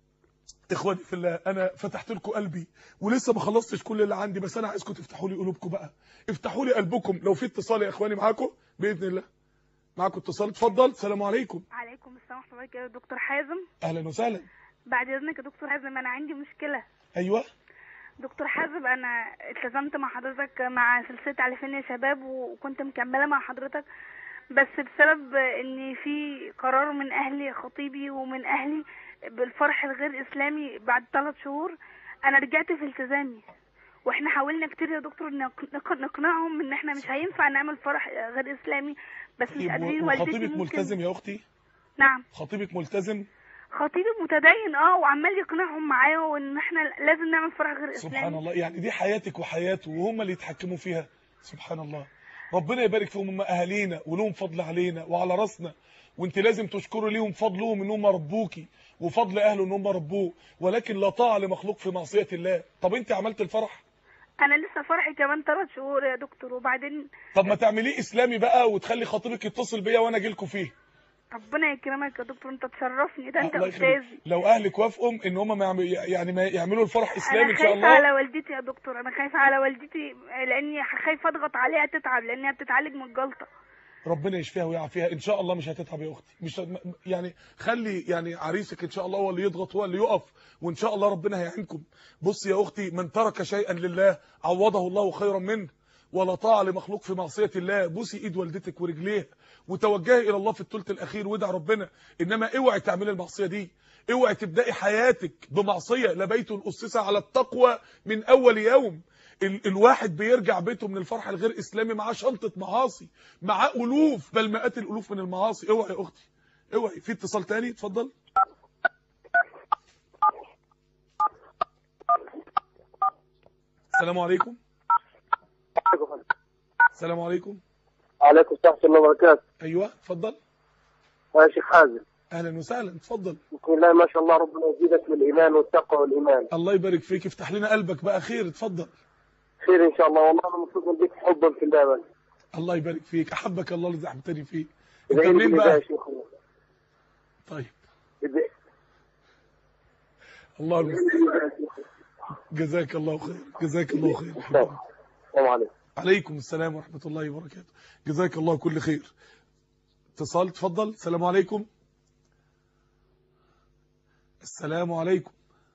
اخواني في الله، انا فتحت لكم قلبي ولسه ما خلصتش كل اللي عندي، بس انا عايزكم تفتحوا لي قلوبكم بقى، افتحوا لي قلبكم. لو في اتصال يا اخواني معاكم باذن الله. معاكم اتصال، اتفضل. السلام عليكم. عليكم السلام ورحمة الله وبركاته. دكتور حازم، اهلا وسهلا. بعد اذنك يا دكتور حازم، انا عندي مشكلة. ايوه دكتور حازم، انا التزمت مع حضرتك مع سلسلة على فين يا شباب، وكنت مكملة مع حضرتك، بس بسبب ان في قرار من اهلي، خطيبي ومن اهلي، بالفرح الغير اسلامي بعد 3 شهور انا رجعت في التزامي. واحنا حاولنا كتير يا دكتور نقنعهم ان احنا مش هينفع نعمل فرح غير اسلامي، بس مش قادرين. والدتي وخطيبك ملتزم يا اختي؟ نعم، خطيبك ملتزم. خطيبي متدين وعمال يقنعهم معايا وان احنا لازم نعمل فرح غير اسلامي. سبحان الله، يعني دي حياتك وحياته وهم اللي يتحكموا فيها. سبحان الله. ربنا يبارك فيهم، هم اهالينا ولهم فضل علينا وعلى راسنا، وانت لازم تشكروا ليهم فضلهم ان هم ربوكي، وفضل اهله ان هم ربوه، ولكن لا طاعه لمخلوق في معصيه الله. طب انت عملت الفرح؟ انا لسه فرحي كمان 3 شهور يا دكتور، وبعدين طب ما تعمليه اسلامي بقى وتخلي خطيبك يتصل بيا وانا اجي لكم فيه. ربنا يكرمك يا دكتور، انت تشرفني، ده انت الله يخليك. استاذي. لو اهلك وافقوا ان هم ما يعملوا الفرح اسلامي ان شاء الله. انا خايفه على والدتي يا دكتور، انا خايفه على والدتي لاني خايفه اضغط عليها تتعب، لانها بتتعالج من الجلطه. ربنا يشفيها ويعافيها ان شاء الله. مش هتتعب يا اختي، مش يعني خلي يعني عريسك ان شاء الله هو اللي يضغط، هو اللي يقف، وان شاء الله ربنا هيعينكم. بص يا اختي، من ترك شيئا لله عوضه الله خيرا منه، ولا طاعه لمخلوق في معصيه الله. بوسي ايد والدتك ورجليها وتوجهي الى الله في الثلث الاخير وادعي ربنا. انما اوعي تعملي المعصيه دي، اوعي تبداي حياتك بمعصيه. لبيت اسس على التقوى من اول يوم. الواحد بيرجع بيته من الفرح الغير اسلامي معاه شنطه معاصي، معاه الوف بل مئات الالوف من المعاصي. اوعي يا اختي، اوعي. في اتصال تاني، اتفضل. السلام عليكم. السلام عليكم. وعليكم السلام ورحمة الله وبركاته. ايوه اتفضل. يا شيخ حازم، اهلا وسهلا، اتفضل. بسم الله ما شاء الله، ربنا يزيدك من الايمان والتقوى والايمان. الله يبارك فيك، افتح لنا قلبك بقى. خير، اتفضل. خير ان شاء الله، والله انا مبسوط بيك حبا في الله. بس الله يبارك فيك، احبك الله اللي زحمتني فيه. انت ادعي لي منين بالله بقى؟ يا شيخ. طيب، ادعي. الله المستعان. جزاك الله خير، جزاك الله خير. السلام عليكم. عليكم السلام ورحمة الله وبركاته. جزاك الله كل خير. اتصال، اتفضل. السلام عليكم. السلام عليكم.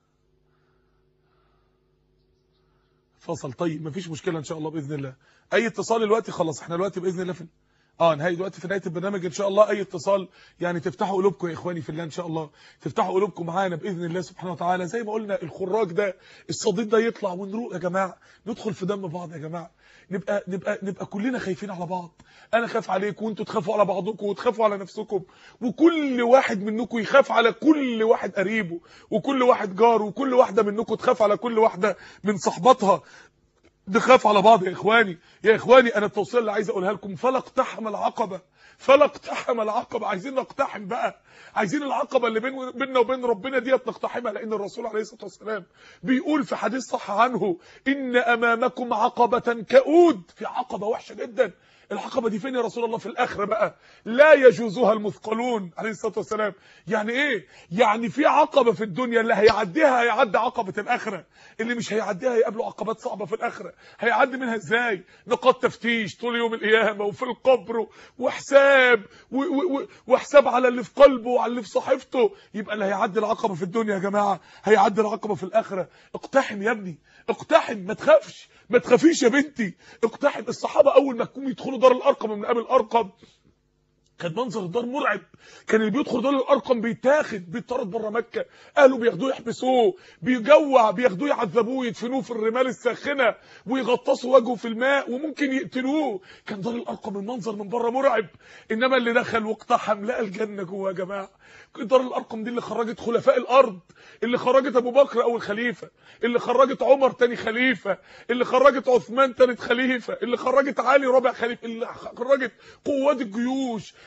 فصل. طيب مفيش مشكلة ان شاء الله بإذن الله. اي اتصال دلوقتي خلاص، احنا دلوقتي بإذن الله في نهاية دلوقتي في نهاية البرنامج ان شاء الله. اي اتصال يعني تفتحوا قلوبكم يا اخواني في الله ان شاء الله، تفتحوا قلوبكم معانا باذن الله سبحانه وتعالى. زي ما قلنا الخراج ده، الصديد ده يطلع ونروق يا جماعه، ندخل في دم بعض يا جماعه، نبقى كلنا خايفين على بعض. انا خايف عليكم وانتوا تخافوا على بعضكم وتخافوا على نفسكم، وكل واحد منكم يخاف على كل واحد قريبه، وكل واحد جاره، وكل واحده منكم تخاف على كل واحده من صحباتها. نخاف على بعض يا اخواني. يا اخواني، انا التوصيه اللي عايز اقولها لكم، فلا اقتحم العقبه، فلا اقتحم العقبه. عايزين نقتحم بقى، عايزين العقبه اللي بيننا وبين ربنا ديت نقتحمها، لان الرسول عليه الصلاه والسلام بيقول في حديث صح عنه: ان امامكم عقبه كؤود. في عقبه وحشه جدا. العقبه دي فين يا رسول الله؟ في الاخره بقى، لا يجوزها المثقلون عليه الصلاه والسلام. يعني ايه؟ يعني في عقبه في الدنيا اللي هيعديها هيعدي عقبه الاخره، اللي مش هيعديها هيقابله عقبات صعبه في الاخره. هيعدي منها ازاي؟ نقاط تفتيش طول يوم القيامه وفي القبر، وحساب وحساب على اللي في قلبه وعلى اللي في صحيفته. يبقى اللي هيعدي العقبه في الدنيا يا جماعه هيعدي العقبه في الاخره. اقتحم يا ابني، اقتحم، ما تخافش، ما تخافيش يا بنتي، اقتحم. الصحابه اول ما كانوا يدخلوا دار الارقم من ابي الارقم كان منظر الدار مرعب. كان اللي بيدخل دار الارقم بيطرد بره مكه، اهله بياخدوه يحبسوه، بيجوع، بياخدوه يعذبوه، يدفنوه في الرمال الساخنه ويغطسوا وجهه في الماء وممكن يقتلوه. كان دار الارقم المنظر من بره مرعب، انما اللي دخل واقتحم لقى الجنه جوه يا جماعه. دار الارقم دي اللي خرجت خلفاء الارض، اللي خرجت ابو بكر اول خليفه، اللي خرجت عمر تاني خليفه، اللي خرجت عثمان تالت خليفه، اللي خرجت علي رابع خليفه، اللي خرجت قوات الجيوش،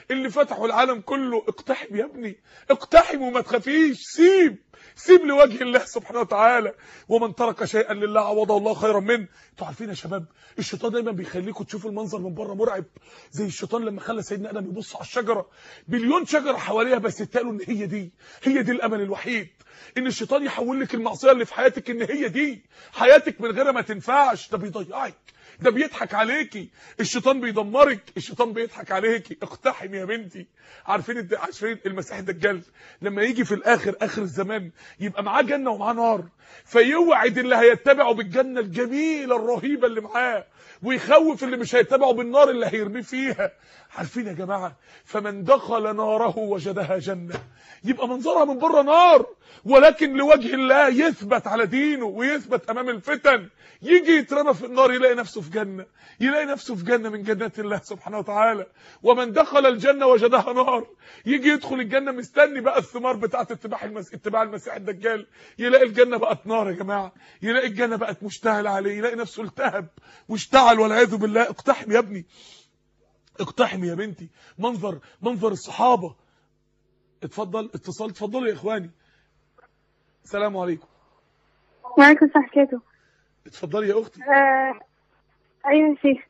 اللي فتحوا العالم كله. اقتحم يا ابني، اقتحم وما تخافيش. سيب لوجه الله سبحانه وتعالى. ومن ترك شيئا لله عوضه الله خيرا منه. انتوا عارفين يا شباب الشيطان دايما بيخليكم تشوفوا المنظر من بره مرعب، زي الشيطان لما خلى سيدنا ادم يبص على الشجره، بليون شجره حواليها بس اتقالوا ان هي دي الامل الوحيد. ان الشيطان يحول لك المعصيه اللي في حياتك ان هي دي حياتك، من غيرها ما تنفعش. ده بيضيعك، ده بيضحك عليكي، الشيطان بيدمرك، الشيطان بيضحك عليكي. اقتحم يا بنتي. عارفين المسيح الدجال لما يجي في الاخر اخر الزمان يبقى معاه جنه ومعاه نار، فيوعد اللي هيتبعه بالجنه الجميله الرهيبه اللي معاه، ويخوف اللي مش هيتبعه بالنار اللي هيرميه فيها. عارفين يا جماعه فمن دخل ناره وجدها جنه. يبقى منظرها من بره نار، ولكن لوجه الله يثبت على دينه ويثبت امام الفتن. يجي يترمى في النار يلاقي نفسه في جنه، يلاقي نفسه في جنه من جنات الله سبحانه وتعالى. ومن دخل الجنه وجدها نار. يجي يدخل الجنه مستني بقى الثمار بتاعه اتباع المسيح الدجال، يلاقي الجنه بقت نار يا جماعه، يلاقي الجنه بقت مشتعله عليه، يلاقي نفسه التهب واشتعل والعياذ بالله. اقتحم يا ابني، اقتحم يا بنتي. منظر الصحابه. اتفضل اتصال، اتفضلوا يا اخواني. السلام عليكم. وعليكم السلام ورحمة الله. اتفضلي يا اختي. ايوه يا شيخ.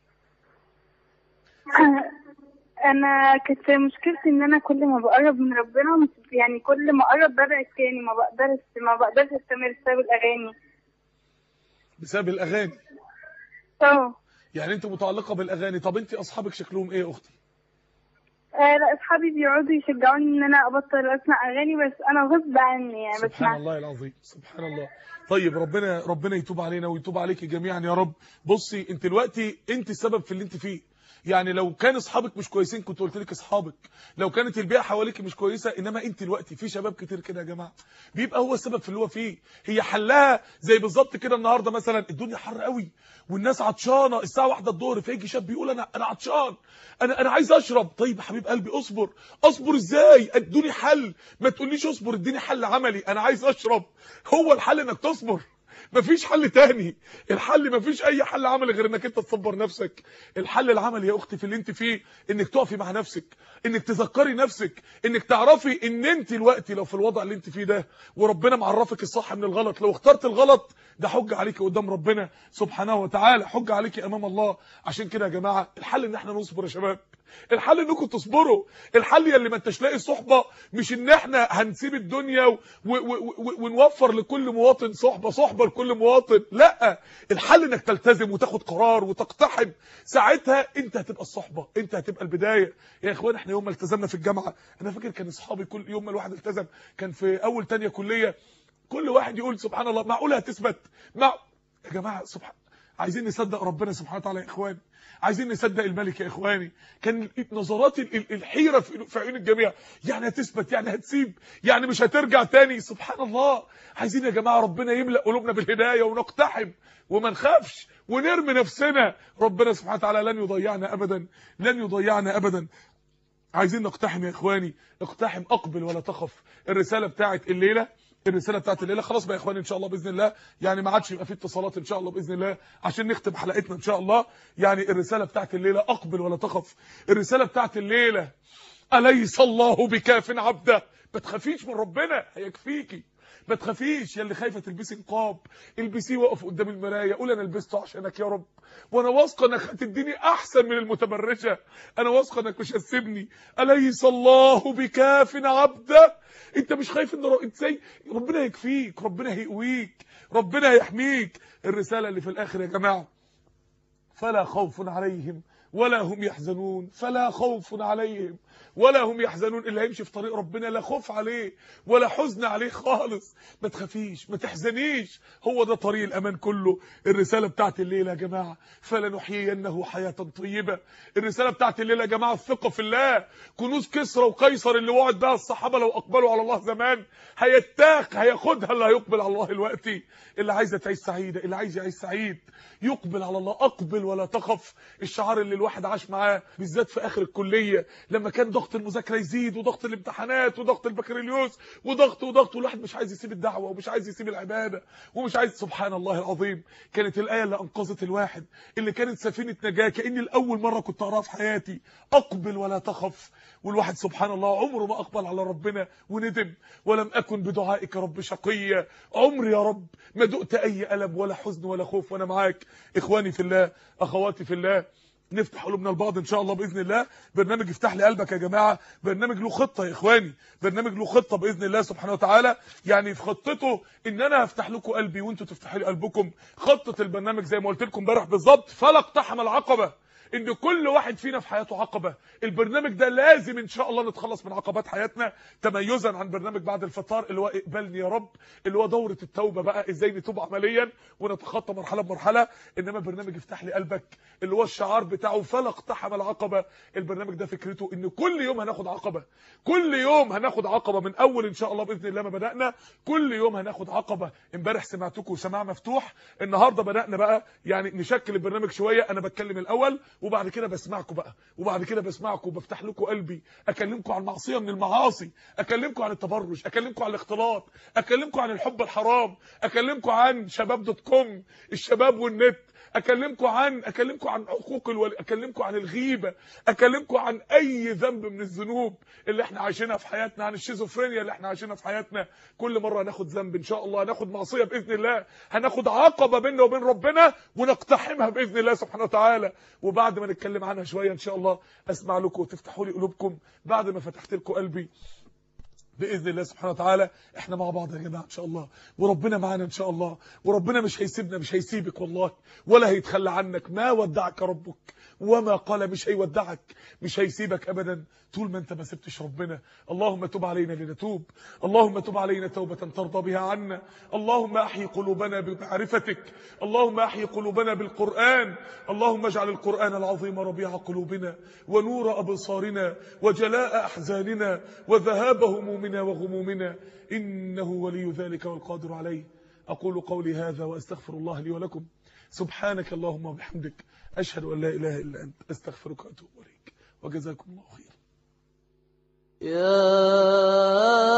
انا كانت مشكلتي ان انا كل ما بقرب من ربنا يعني كل ما اقرب ببعد تاني، ما بقدرش استمر بسبب الاغاني. بسبب الاغاني؟ يعني انت متعلقه بالاغاني. طب انت اصحابك شكلهم ايه يا اختي؟ لا، اصحابي بيقعدوا يشجعوني ان انا ابطل اسمع اغاني، بس انا غصب عني يعني بسمع. سبحان الله العظيم، سبحان الله. طيب ربنا يتوب علينا ويتوب عليكي جميعا يا رب. بصي انت دلوقتي انت السبب في اللي انت فيه. يعني لو كان اصحابك مش كويسين كنت قلت لك اصحابك، لو كانت البيئه حواليك مش كويسه، انما انت دلوقتي في شباب كتير كده يا جماعه بيبقى هو السبب في اللي هو فيه. هي حلها زي بالظبط كده. النهارده مثلا الدنيا حر قوي والناس عطشانه الساعه 1 الظهر، فيجي شاب بيقول انا عطشان، انا عايز اشرب. طيب يا حبيب قلبي اصبر ازاي؟ ادوني حل، ما تقوليش اصبر اديني حل عملي، انا عايز اشرب. هو الحل انك تصبر، مفيش حل تاني. الحل مفيش اي حل عملي غير انك انت تصبر نفسك. الحل العملي يا اختي في اللي انت فيه انك تقفي مع نفسك، انك تذكري نفسك، انك تعرفي ان انت دلوقتي لو في الوضع اللي انت فيه ده وربنا معرفك الصح من الغلط، لو اخترت الغلط ده حجه عليكي قدام ربنا سبحانه وتعالى، حجه عليكي امام الله. عشان كده يا جماعه الحل ان احنا نصبر يا شباب، الحل انكم تصبروا. الحل يا اللي ما انتش لاقي صحبه مش ان احنا هنسيب الدنيا ونوفر لكل مواطن صحبه لكل مواطن، لا، الحل انك تلتزم وتاخد قرار وتقتحم. ساعتها انت هتبقى الصحبه، انت هتبقى البدايه. يا اخوان احنا يوم ما التزمنا في الجامعه، انا فاكر كان اصحابي كل يوم ما الواحد التزم كان في اول تانية كليه كل واحد يقول سبحان الله معقوله هتثبت؟ يا جماعه عايزين نصدق ربنا سبحانه وتعالى يا اخواني، عايزين نصدق الملك يا اخواني. كان نظرات الحيره في عيون الجميع، يعني هتثبت، يعني هتسيب، يعني مش هترجع تاني. سبحان الله. عايزين يا جماعه ربنا يملأ قلوبنا بالهدايه ونقتحم وما نخافش ونرمي نفسنا. ربنا سبحانه وتعالى لن يضيعنا ابدا، لن يضيعنا ابدا. عايزين نقتحم يا اخواني، اقتحم، اقبل ولا تخف. الرساله بتاعت الليله خلاص بقى يا اخواني ان شاء الله باذن الله، يعني ما عادش يبقى في اتصالات ان شاء الله باذن الله عشان نختم حلقتنا ان شاء الله. يعني الرساله بتاعت الليله اقبل ولا تخف. الرساله بتاعت الليله اليس الله بكاف عبده. ما تخافيش من ربنا، هيكفيكي. ما تخافيش يا اللي خايفه تلبسي نقاب، البسيه وقف قدام المرايه قول انا لبسته عشانك يا رب، وانا واثقه انك هتديني احسن من المتبرجه، انا واثقه انك مش هتسيبني. اليس الله بكاف عبده. انت مش خايف ان ازاي؟ ربنا يكفيك، ربنا هيقويك، ربنا هيحميك. الرساله اللي في الاخر يا جماعه فلا خوف عليهم ولا هم يحزنون. فلا خوف عليهم ولا هم يحزنون. اللي هيمشي في طريق ربنا لا خوف عليه ولا حزن عليه خالص. ما تخافيش، ما تحزنيش، هو ده طريق الامان كله. الرساله بتاعت الليله يا جماعه فلنحيينه حياه طيبه. الرساله بتاعت الليله يا جماعه الثقه في الله. كنوز كسرى وقيصر اللي وعد بها الصحابه لو اقبلوا على الله زمان هياخدها اللي هيقبل على الله دلوقتي. اللي عايزه تعيش سعيده، اللي عايز يعيش سعيد يقبل على الله. اقبل ولا تخف. الشعار اللي الواحد عاش معاه بالذات في اخر الكليه، لما كان ضغط المذاكره يزيد وضغط الامتحانات وضغط البكالوريوس وضغط والواحد مش عايز يسيب الدعوه ومش عايز يسيب العباده ومش عايز. سبحان الله العظيم، كانت الايه اللي انقذت الواحد، اللي كانت سفينه نجاه، كاني لاول مره كنت اقراها في حياتي، اقبل ولا تخف. والواحد سبحان الله عمره ما اقبل على ربنا وندم. ولم اكن بدعائك رب شقيا، عمري يا رب ما دقت اي الم ولا حزن ولا خوف وانا معاك. اخواني في الله، اخواتي في الله، نفتح قلوبنا لبعض ان شاء الله باذن الله. برنامج افتح لي قلبك يا جماعه برنامج له خطه يا اخواني، برنامج له خطه باذن الله سبحانه وتعالى. يعني في خطته ان انا هفتح لكم قلبي وانتوا تفتحوا لي قلبكم. خطه البرنامج زي ما قلت لكم امبارح بالظبط، فلا اقتحم العقبه، ان كل واحد فينا في حياته عقبه. البرنامج ده لازم ان شاء الله نتخلص من عقبات حياتنا، تميزا عن برنامج بعد الفطار اللي هو اقبلني يا رب، اللي هو دوره التوبه بقى، ازاي نتوب عمليا ونتخطى مرحله بمرحله. انما برنامج افتح لي قلبك اللي هو الشعار بتاعه فلا اقتحم العقبه، البرنامج ده فكرته ان كل يوم هناخد عقبه، كل يوم هناخد عقبه من اول ان شاء الله باذن الله ما بدانا، كل يوم هناخد عقبه. امبارح سمعتكم سماع مفتوح، النهارده بدانا بقى يعني نشكل البرنامج شويه، انا بتكلم الاول وبعد كده بسمعكم بقى، وبعد كده بسمعكم وبفتح لكم قلبي، اكلمكم عن معصيه من المعاصي، اكلمكم عن التبرج، اكلمكم عن الاختلاط، اكلمكم عن الحب الحرام، اكلمكم عن شباب.com الشباب والنت، اكلمكم عن حقوق اكلمكم عن الغيبه، اكلمكم عن اي ذنب من الذنوب اللي احنا عايشينها في حياتنا، عن الشيزوفرينيا اللي احنا عايشينها في حياتنا. كل مره هناخد ذنب ان شاء الله، هناخد معصيه باذن الله، هناخد عقبه بيننا وبين ربنا ونقتحمها باذن الله سبحانه وتعالى. وبعد ما نتكلم عنها شويه ان شاء الله اسمع لكم وتفتحوا لي قلوبكم بعد ما فتحت لكم قلبي باذن الله سبحانه وتعالى. احنا مع بعض يا جماعه ان شاء الله، وربنا معانا ان شاء الله، وربنا مش هيسيبنا، مش هيسيبك والله، ولا هيتخلى عنك. ما ودعك ربك وما قال، مش هيودعك، مش هيسيبك ابدا طول ما انت ما سبتش ربنا. اللهم تب علينا لنتوب، اللهم تب علينا توبه ترضى بها عنا، اللهم احيي قلوبنا بمعرفتك، اللهم احيي قلوبنا بالقران، اللهم اجعل القران العظيم ربيع قلوبنا ونور ابصارنا وجلاء احزاننا وذهاب همومنا وغمومنا، انه ولي ذلك والقادر عليه. اقول قولي هذا واستغفر الله لي ولكم. سبحانك اللهم وبحمدك، اشهد ان لا اله الا انت، استغفرك واتوب اليك، وجزاكم الله خيرا. يا